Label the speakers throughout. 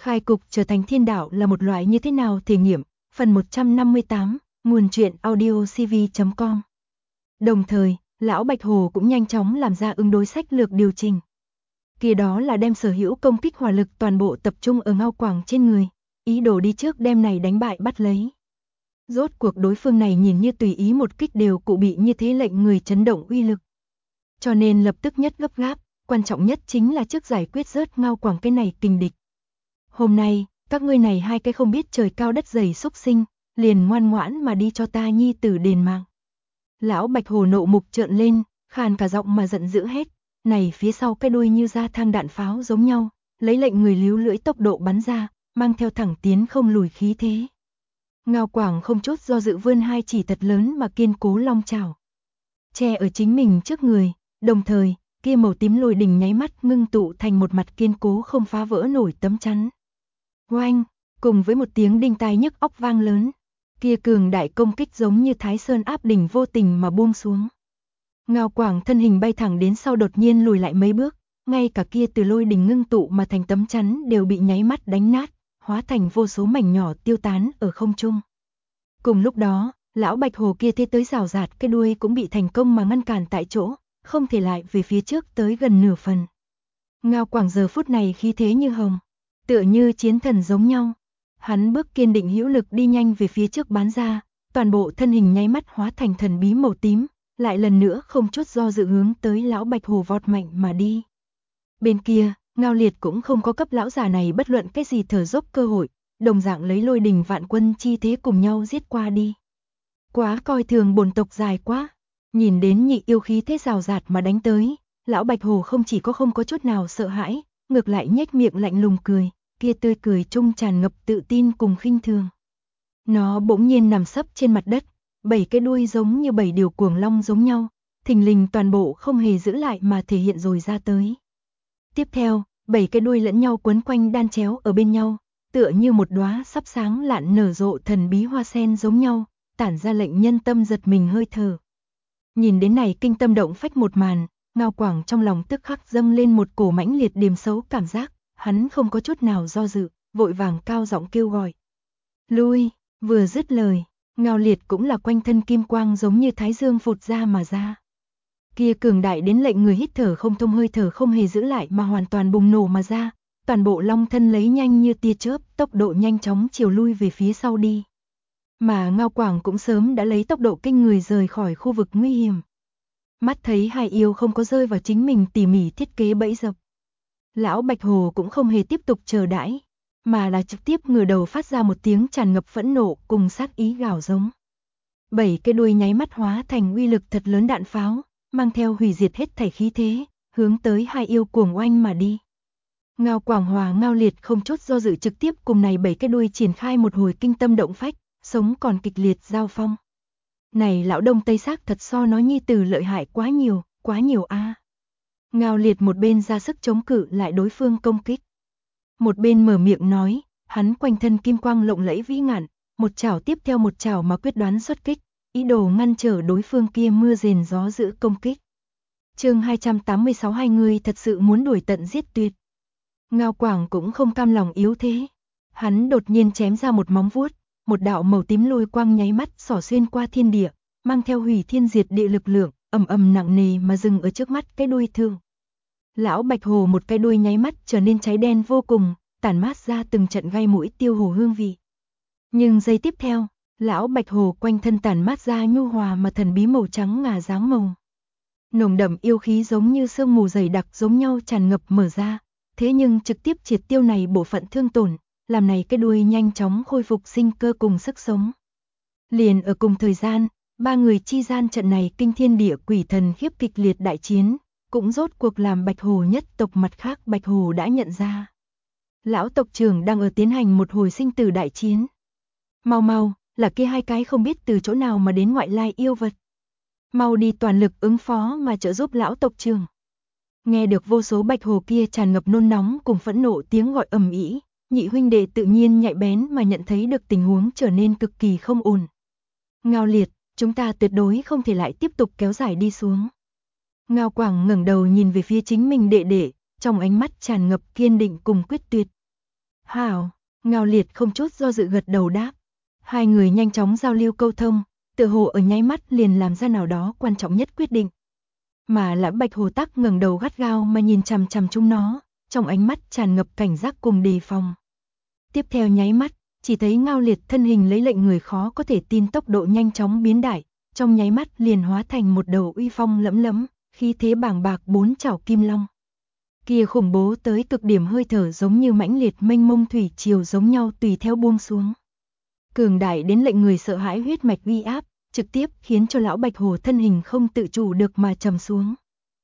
Speaker 1: Khai cục trở thành thiên đạo là một loại như thế nào thể nghiệm, phần 158, nguồn truyện audio cv.com. Đồng thời, lão Bạch Hồ cũng nhanh chóng làm ra ứng đối sách lược điều chỉnh. Kia đó là đem sở hữu công kích hỏa lực toàn bộ tập trung ở Ngao Quảng trên người, ý đồ đi trước đem này đánh bại bắt lấy. Rốt cuộc đối phương này nhìn như tùy ý một kích đều cụ bị như thế lệnh người chấn động uy lực. Cho nên lập tức nhất gấp gáp, quan trọng nhất chính là trước giải quyết rớt Ngao Quảng cái này kình địch. Hôm nay, các ngươi này hai cái không biết trời cao đất dày xúc sinh, liền ngoan ngoãn mà đi cho ta nhi tử đền mạng. Lão Bạch Hồ nộ mục trợn lên, khàn cả giọng mà giận dữ hết, này phía sau cái đuôi như ra thang đạn pháo giống nhau, lấy lệnh người líu lưỡi tốc độ bắn ra, mang theo thẳng tiến không lùi khí thế. Ngao Quảng không chút do dự vươn hai chỉ thật lớn mà kiên cố long chảo, che ở chính mình trước người, đồng thời, kia màu tím lôi đình nháy mắt ngưng tụ thành một mặt kiên cố không phá vỡ nổi tấm chắn. Oanh, cùng với một tiếng đinh tai nhức óc vang lớn, kia cường đại công kích giống như Thái Sơn áp đỉnh vô tình mà buông xuống. Ngao Quảng thân hình bay thẳng đến sau đột nhiên lùi lại mấy bước, ngay cả kia từ lôi đình ngưng tụ mà thành tấm chắn đều bị nháy mắt đánh nát, hóa thành vô số mảnh nhỏ tiêu tán ở không trung. Cùng lúc đó, lão Bạch Hồ kia thế tới rào rạt cái đuôi cũng bị thành công mà ngăn cản tại chỗ, không thể lại về phía trước tới gần nửa phần. Ngao Quảng giờ phút này khí thế như hồng, tựa như chiến thần giống nhau. Hắn bước kiên định hữu lực đi nhanh về phía trước bắn ra, toàn bộ thân hình nháy mắt hóa thành thần bí màu tím, lại lần nữa không chút do dự hướng tới lão Bạch Hồ vọt mạnh mà đi. Bên kia, Ngao Liệt cũng không có cấp lão già này bất luận cái gì thở dốc cơ hội, đồng dạng lấy lôi đình vạn quân chi thế cùng nhau giết qua đi. Quá coi thường bổn tộc dài quá, nhìn đến nhị yêu khí thế rào rạt mà đánh tới, lão Bạch Hồ không chỉ có không có chút nào sợ hãi, ngược lại nhếch miệng lạnh lùng cười, kia tươi cười trung tràn ngập tự tin cùng khinh thường. Nó bỗng nhiên nằm sấp trên mặt đất, bảy cái đuôi giống như bảy điều cuồng long giống nhau, thình lình toàn bộ không hề giữ lại mà thể hiện rồi ra tới. Tiếp theo, bảy cái đuôi lẫn nhau quấn quanh đan chéo ở bên nhau, tựa như một đóa sắp sáng lạn nở rộ thần bí hoa sen giống nhau, tản ra lệnh nhân tâm giật mình hơi thở. Nhìn đến này kinh tâm động phách một màn, Ngao Quảng trong lòng tức khắc dâng lên một cổ mãnh liệt điềm xấu cảm giác, hắn không có chút nào do dự, vội vàng cao giọng kêu gọi. Lui, vừa dứt lời, Ngao Liệt cũng là quanh thân kim quang giống như thái dương phụt ra mà ra. Kia cường đại đến lệnh người hít thở không thông hơi thở không hề giữ lại mà hoàn toàn bùng nổ mà ra, toàn bộ long thân lấy nhanh như tia chớp, tốc độ nhanh chóng chiều lui về phía sau đi. Mà Ngao Quảng cũng sớm đã lấy tốc độ kinh người rời khỏi khu vực nguy hiểm. Mắt thấy hai yêu không có rơi vào chính mình tỉ mỉ thiết kế bẫy dập, lão Bạch Hồ cũng không hề tiếp tục chờ đãi, mà là trực tiếp ngửa đầu phát ra một tiếng tràn ngập phẫn nộ cùng sát ý gào giống. Bảy cái đuôi nháy mắt hóa thành uy lực thật lớn đạn pháo, mang theo hủy diệt hết thảy khí thế, hướng tới hai yêu cuồng oanh mà đi. Ngao Quảng hòa Ngao Liệt không chút do dự trực tiếp cùng này bảy cái đuôi triển khai một hồi kinh tâm động phách, sống còn kịch liệt giao phong. Này lão đông tây xác thật so nói nhi tử lợi hại quá nhiều a. Ngao Liệt một bên ra sức chống cự lại đối phương công kích, một bên mở miệng nói, hắn quanh thân kim quang lộng lẫy vĩ ngạn, một chảo tiếp theo một chảo mà quyết đoán xuất kích, ý đồ ngăn trở đối phương kia mưa rền gió dữ công kích. Chương 286 hai người thật sự muốn đuổi tận giết tuyệt. Ngao Quảng cũng không cam lòng yếu thế, hắn đột nhiên chém ra một móng vuốt, một đạo màu tím lôi quang nháy mắt xỏ xuyên qua thiên địa, mang theo hủy thiên diệt địa lực lượng, ầm ầm nặng nề mà dừng ở trước mắt cái đuôi thương. Lão Bạch Hồ một cái đuôi nháy mắt trở nên cháy đen vô cùng, tản mát ra từng trận gai mũi tiêu hồ hương vị. Nhưng giây tiếp theo, lão Bạch Hồ quanh thân tản mát ra nhu hòa mà thần bí màu trắng ngà dáng màu. Nồng đậm yêu khí giống như sương mù dày đặc giống nhau tràn ngập mở ra, thế nhưng trực tiếp triệt tiêu này bộ phận thương tổn, làm này cái đuôi nhanh chóng khôi phục sinh cơ cùng sức sống. Liền ở cùng thời gian, ba người chi gian trận này kinh thiên địa quỷ thần khiếp kịch liệt đại chiến, cũng rốt cuộc làm Bạch Hồ nhất tộc mặt khác Bạch Hồ đã nhận ra. Lão tộc trưởng đang ở tiến hành một hồi sinh tử đại chiến. Mau, là kia hai cái không biết từ chỗ nào mà đến ngoại lai yêu vật. Mau đi toàn lực ứng phó mà trợ giúp lão tộc trưởng. Nghe được vô số Bạch Hồ kia tràn ngập nôn nóng cùng phẫn nộ tiếng gọi ầm ĩ, nhị huynh đệ tự nhiên nhạy bén mà nhận thấy được tình huống trở nên cực kỳ không ổn. Ngao Liệt, chúng ta tuyệt đối không thể lại tiếp tục kéo dài đi xuống. Ngao Quảng ngẩng đầu nhìn về phía chính mình đệ đệ, trong ánh mắt tràn ngập kiên định cùng quyết tuyệt. Hảo, Ngao Liệt không chút do dự gật đầu đáp. Hai người nhanh chóng giao lưu câu thông, tựa hồ ở nháy mắt liền làm ra nào đó quan trọng nhất quyết định. Mà Lão Bạch Hồ tắc ngẩng đầu gắt gao mà nhìn chằm chằm chúng nó, trong ánh mắt tràn ngập cảnh giác cùng đề phòng. Tiếp theo nháy mắt, chỉ thấy Ngao Liệt thân hình lấy lệnh người khó có thể tin tốc độ nhanh chóng biến đại, trong nháy mắt liền hóa thành một đầu uy phong lẫm lẫm, khí thế bàng bạc bốn chảo kim long. Kia khủng bố tới cực điểm hơi thở giống như mãnh liệt mênh mông thủy triều giống nhau tùy theo buông xuống. Cường đại đến lệnh người sợ hãi huyết mạch uy áp, trực tiếp khiến cho Lão Bạch Hồ thân hình không tự chủ được mà trầm xuống.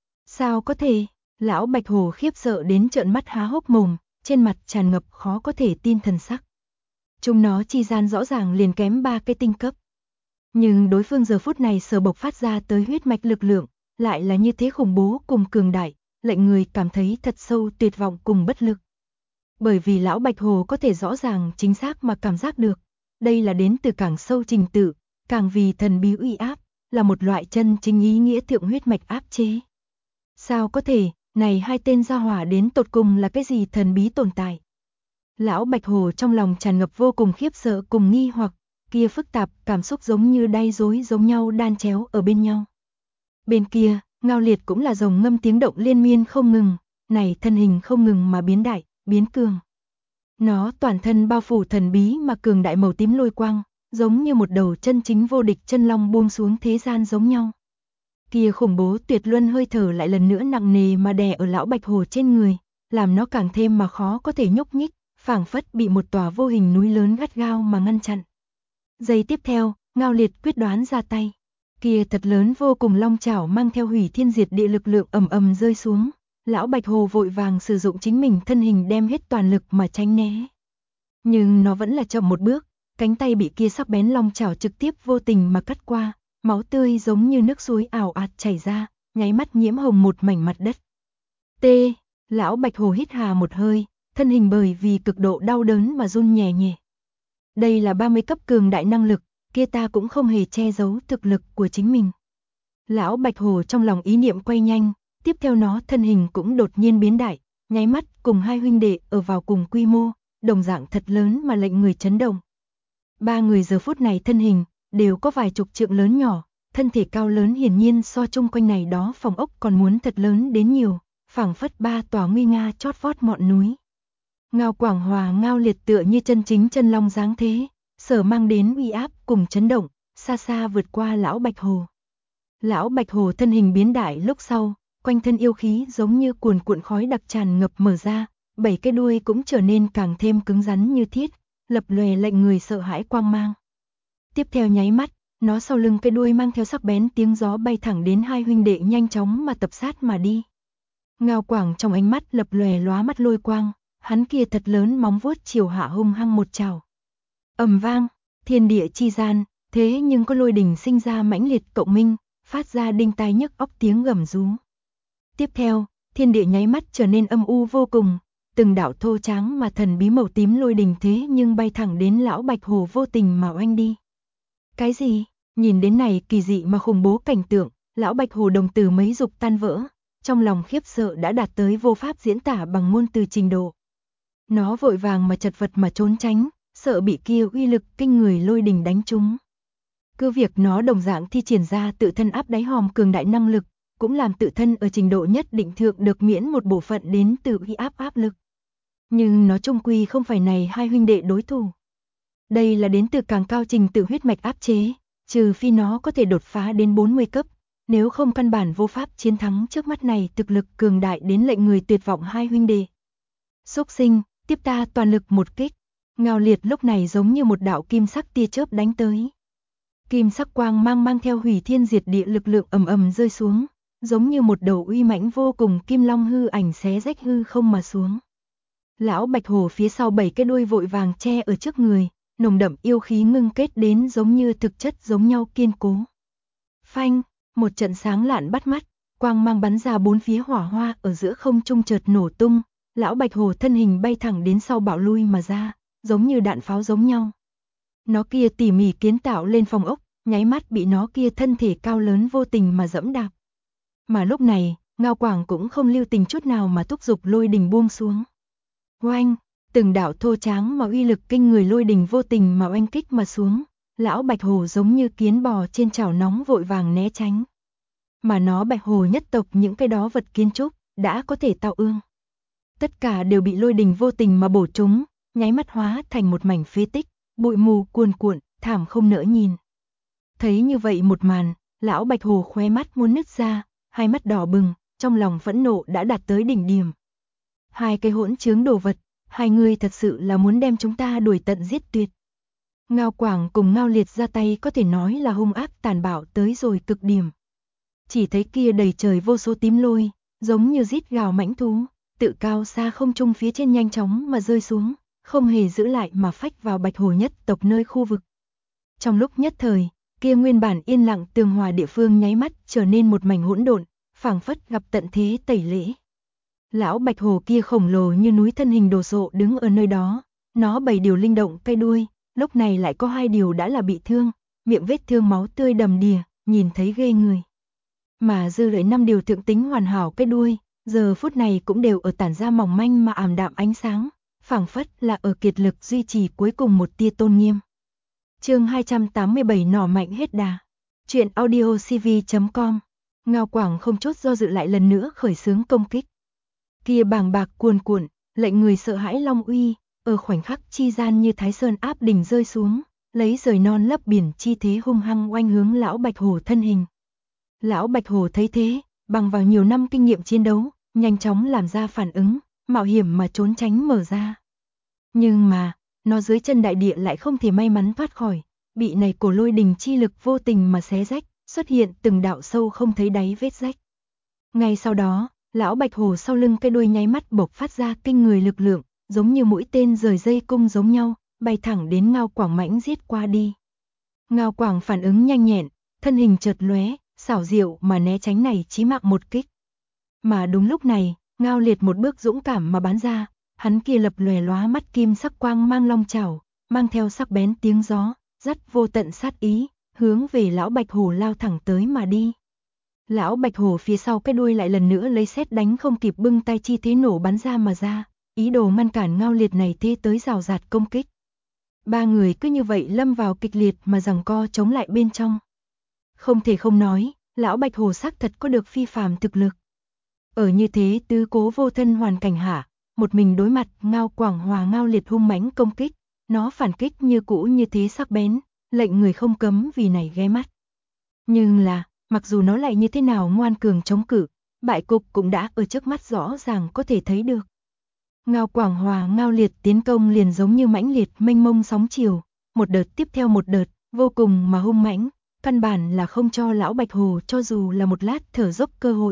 Speaker 1: Sao có thể? Lão Bạch Hồ khiếp sợ đến trợn mắt há hốc mồm, trên mặt tràn ngập khó có thể tin thần sắc. Chúng nó chi gian rõ ràng liền kém 3 cái tinh cấp. Nhưng đối phương giờ phút này sở bộc phát ra tới huyết mạch lực lượng, lại là như thế khủng bố cùng cường đại, lệnh người cảm thấy thật sâu tuyệt vọng cùng bất lực. Bởi vì Lão Bạch Hồ có thể rõ ràng chính xác mà cảm giác được, đây là đến từ càng sâu trình tự, càng vì thần bí uy áp, là một loại chân chính ý nghĩa thượng huyết mạch áp chế. Sao có thể, này hai tên gia hỏa đến tột cùng là cái gì thần bí tồn tại? Lão Bạch Hồ trong lòng tràn ngập vô cùng khiếp sợ cùng nghi hoặc, kia phức tạp cảm xúc giống như đay rối giống nhau đan chéo ở bên nhau. Bên kia, Ngao Liệt cũng là rồng ngâm tiếng động liên miên không ngừng, này thân hình không ngừng mà biến đại, biến cường. Nó toàn thân bao phủ thần bí mà cường đại màu tím lôi quang, giống như một đầu chân chính vô địch chân long buông xuống thế gian giống nhau. Kia khủng bố tuyệt luân hơi thở lại lần nữa nặng nề mà đè ở Lão Bạch Hồ trên người, làm nó càng thêm mà khó có thể nhúc nhích, phảng phất bị một tòa vô hình núi lớn gắt gao mà ngăn chặn. Giây tiếp theo, Ngao Liệt quyết đoán ra tay. Kia thật lớn vô cùng long chảo mang theo hủy thiên diệt địa lực lượng ầm ầm rơi xuống. Lão Bạch Hồ vội vàng sử dụng chính mình thân hình đem hết toàn lực mà tránh né. Nhưng nó vẫn là chậm một bước, cánh tay bị kia sắc bén long chảo trực tiếp vô tình mà cắt qua, máu tươi giống như nước suối ảo ạt chảy ra, nháy mắt nhiễm hồng một mảnh mặt đất. T. Lão Bạch Hồ hít hà một hơi, thân hình bởi vì cực độ đau đớn mà run nhẹ nhẹ. Đây là 30 cấp cường đại năng lực, kia ta cũng không hề che giấu thực lực của chính mình. Lão Bạch Hồ trong lòng ý niệm quay nhanh, tiếp theo nó thân hình cũng đột nhiên biến đại, nháy mắt cùng hai huynh đệ ở vào cùng quy mô, đồng dạng thật lớn mà lệnh người chấn động. Ba người giờ phút này thân hình đều có vài chục trượng lớn nhỏ, thân thể cao lớn hiển nhiên so chung quanh này đó phòng ốc còn muốn thật lớn đến nhiều, phảng phất ba tòa nguy nga chót vót ngọn núi. Ngao Quảng Hòa Ngao Liệt tựa như chân chính chân long dáng thế, sở mang đến uy áp cùng chấn động, xa xa vượt qua Lão Bạch Hồ. Lão Bạch Hồ thân hình biến đại lúc sau, quanh thân yêu khí giống như cuồn cuộn khói đặc tràn ngập mở ra, 7 cái đuôi cũng trở nên càng thêm cứng rắn như thiết, lập lòe lệnh người sợ hãi quang mang. Tiếp theo nháy mắt, nó sau lưng cái đuôi mang theo sắc bén tiếng gió bay thẳng đến hai huynh đệ nhanh chóng mà tập sát mà đi. Ngao Quảng trong ánh mắt lập lòe lóa mắt lôi quang, hắn kia thật lớn móng vuốt chiều hạ hung hăng một chảo. Ầm vang, thiên địa chi gian, thế nhưng có lôi đình sinh ra mãnh liệt cộng minh, phát ra đinh tai nhức óc tiếng gầm rú. Tiếp theo, thiên địa nháy mắt trở nên âm u vô cùng, từng đạo thô tráng mà thần bí màu tím lôi đình thế nhưng bay thẳng đến Lão Bạch Hồ vô tình mà oanh đi. Cái gì? Nhìn đến này kỳ dị mà khủng bố cảnh tượng, Lão Bạch Hồ đồng tử mấy dục tan vỡ, trong lòng khiếp sợ đã đạt tới vô pháp diễn tả bằng ngôn từ trình độ. Nó vội vàng mà chật vật mà trốn tránh, sợ bị kia uy lực kinh người lôi đình đánh trúng. Cứ việc nó đồng dạng thi triển ra tự thân áp đáy hòm cường đại năng lực, cũng làm tự thân ở trình độ nhất định thượng được miễn một bộ phận đến từ uy áp lực. Nhưng nó chung quy không phải này hai huynh đệ đối thủ. Đây là đến từ càng cao trình tự huyết mạch áp chế, trừ phi nó có thể đột phá đến 40 cấp, nếu không căn bản vô pháp chiến thắng trước mắt này thực lực cường đại đến lệnh người tuyệt vọng hai huynh đệ. Xúc sinh, tiếp ta toàn lực một kích. Ngao Liệt lúc này giống như một đạo kim sắc tia chớp đánh tới. Kim sắc quang mang theo hủy thiên diệt địa lực lượng ầm ầm rơi xuống, giống như một đầu uy mãnh vô cùng kim long hư ảnh xé rách hư không mà xuống. Lão Bạch Hồ phía sau 7 cái đuôi vội vàng che ở trước người, nồng đậm yêu khí ngưng kết đến giống như thực chất giống nhau kiên cố. Phanh, một trận sáng lạn bắt mắt, quang mang bắn ra bốn phía hỏa hoa ở giữa không trung chợt nổ tung, Lão Bạch Hồ thân hình bay thẳng đến sau bạo lui mà ra, giống như đạn pháo giống nhau. Nó kia tỉ mỉ kiến tạo lên phòng ốc, nháy mắt bị nó kia thân thể cao lớn vô tình mà dẫm đạp. Mà lúc này, Ngao Quảng cũng không lưu tình chút nào mà thúc giục lôi đình buông xuống. Oanh, Từng đạo thô tráng mà uy lực kinh người lôi đình vô tình mà oanh kích mà xuống, lão Bạch Hổ giống như kiến bò trên chảo nóng vội vàng né tránh. Mà nó Bạch Hổ nhất tộc những cái đó vật kiến trúc, đã có thể tạo ương. Tất cả đều bị lôi đình vô tình mà bổ trúng, nháy mắt hóa thành một mảnh phế tích, bụi mù cuồn cuộn, thảm không nỡ nhìn. Thấy như vậy một màn, lão Bạch Hổ khóe mắt muốn nứt ra, hai mắt đỏ bừng, trong lòng phẫn nộ đã đạt tới đỉnh điểm. Hai cái hỗn trướng đồ vật, hai người thật sự là muốn đem chúng ta đuổi tận giết tuyệt. Ngao Quảng cùng Ngao Liệt ra tay có thể nói là hung ác tàn bạo tới rồi cực điểm. Chỉ thấy kia đầy trời vô số tím lôi, giống như rít gào mãnh thú, tự cao xa không trung phía trên nhanh chóng mà rơi xuống, không hề giữ lại mà phách vào Bạch Hổ nhất tộc nơi khu vực. Trong lúc nhất thời, kia nguyên bản yên lặng tường hòa địa phương nháy mắt trở nên một mảnh hỗn độn, phảng phất gặp tận thế tẩy lễ. Lão Bạch Hổ kia khổng lồ như núi thân hình đồ sộ đứng ở nơi đó, nó 7 điều linh động cây đuôi, lúc này lại có 2 điều đã là bị thương, miệng vết thương máu tươi đầm đìa, nhìn thấy ghê người. Mà dư lại 5 điều thượng tính hoàn hảo cây đuôi, giờ phút này cũng đều ở tản ra mỏng manh mà ảm đạm ánh sáng, phảng phất là ở kiệt lực duy trì cuối cùng một tia tôn nghiêm. Chương 287 nỏ mạnh hết đà. Truyện audio cv.com. Ngao Quảng không chút do dự lại lần nữa khởi xướng công kích. Kia bàng bạc cuồn cuộn, lệnh người sợ hãi long uy, ở khoảnh khắc chi gian như Thái Sơn áp đỉnh rơi xuống, lấy rời non lấp biển chi thế hung hăng oanh hướng lão Bạch Hổ thân hình. Lão Bạch Hổ thấy thế, bằng vào nhiều năm kinh nghiệm chiến đấu, nhanh chóng làm ra phản ứng, mạo hiểm mà trốn tránh mở ra. Nhưng mà, nó dưới chân đại địa lại không thể may mắn thoát khỏi, bị này cổ lôi đình chi lực vô tình mà xé rách, xuất hiện từng đạo sâu không thấy đáy vết rách. Ngay sau đó, lão Bạch Hổ sau lưng cái đuôi nháy mắt bộc phát ra kinh người lực lượng, giống như mũi tên rời dây cung giống nhau, bay thẳng đến Ngao Quảng mãnh giết qua đi. Ngao Quảng phản ứng nhanh nhẹn, thân hình chợt lóe, xảo diệu mà né tránh này chí mạng một kích. Mà đúng lúc này, Ngao Liệt một bước dũng cảm mà bắn ra, hắn kia lập lòe lóa mắt kim sắc quang mang long chảo, mang theo sắc bén tiếng gió, dắt vô tận sát ý, hướng về lão Bạch Hổ lao thẳng tới mà đi. Lão Bạch Hổ phía sau cái đuôi lại lần nữa lấy sét đánh không kịp bưng tay chi thế nổ bắn ra mà ra, ý đồ ngăn cản Ngao Liệt này thế tới rào rạt công kích. Ba người cứ như vậy lâm vào kịch liệt mà giằng co chống lại bên trong. Không thể không nói, lão Bạch Hổ xác thật có được phi phàm thực lực. Ở như thế tứ cố vô thân hoàn cảnh hạ, một mình đối mặt Ngao Quảng hòa Ngao Liệt hung mãnh công kích, nó phản kích như cũ như thế sắc bén, lệnh người không cấm vì này ghé mắt. Nhưng là, mặc dù nó lại như thế nào ngoan cường chống cự, bại cục cũng đã ở trước mắt rõ ràng có thể thấy được. Ngao Quảng hòa Ngao Liệt tiến công liền giống như mãnh liệt mênh mông sóng chiều, một đợt tiếp theo một đợt, vô cùng mà hung mãnh, căn bản là không cho lão Bạch Hổ cho dù là một lát thở dốc cơ hội.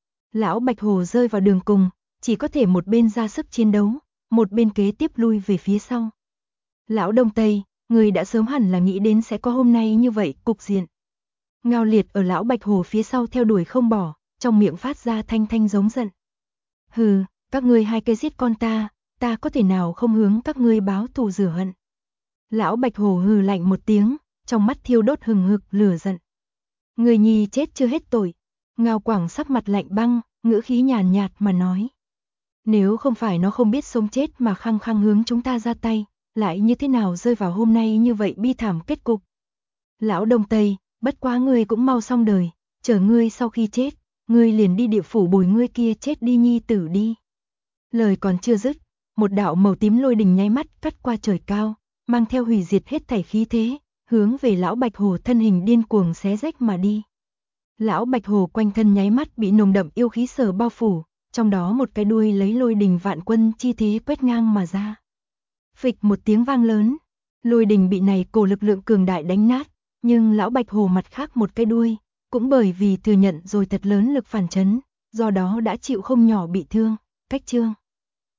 Speaker 1: Lão Bạch Hổ rơi vào đường cùng, chỉ có thể một bên ra sức chiến đấu, một bên kế tiếp lui về phía sau. Lão Đông Tây, người đã sớm hẳn là nghĩ đến sẽ có hôm nay như vậy cục diện. Ngao Liệt ở lão Bạch Hổ phía sau theo đuổi không bỏ, trong miệng phát ra thanh thanh giống giận. Hừ, các ngươi hai cái giết con ta có thể nào không hướng các ngươi báo thù rửa hận. Lão Bạch Hổ hừ lạnh một tiếng, trong mắt thiêu đốt hừng hực lửa giận. Người nhi chết chưa hết tội. Ngao Quảng sắc mặt lạnh băng, ngữ khí nhàn nhạt mà nói. Nếu không phải nó không biết sống chết mà khăng khăng hướng chúng ta ra tay, lại như thế nào rơi vào hôm nay như vậy bi thảm kết cục. Lão Đông Tây, bất quá ngươi cũng mau xong đời, chờ ngươi sau khi chết, ngươi liền đi địa phủ bồi ngươi kia chết đi nhi tử đi. Lời còn chưa dứt, một đạo màu tím lôi đình nháy mắt cắt qua trời cao, mang theo hủy diệt hết thảy khí thế, hướng về lão Bạch Hổ thân hình điên cuồng xé rách mà đi. Lão Bạch Hổ quanh thân nháy mắt bị nồng đậm yêu khí sở bao phủ, trong đó một cái đuôi lấy lôi đình vạn quân chi thế quét ngang mà ra. Phịch một tiếng vang lớn, lôi đình bị này cổ lực lượng cường đại đánh nát, nhưng lão Bạch Hổ mặt khác một cái đuôi, cũng bởi vì thừa nhận rồi thật lớn lực phản chấn, do đó đã chịu không nhỏ bị thương. Cách chương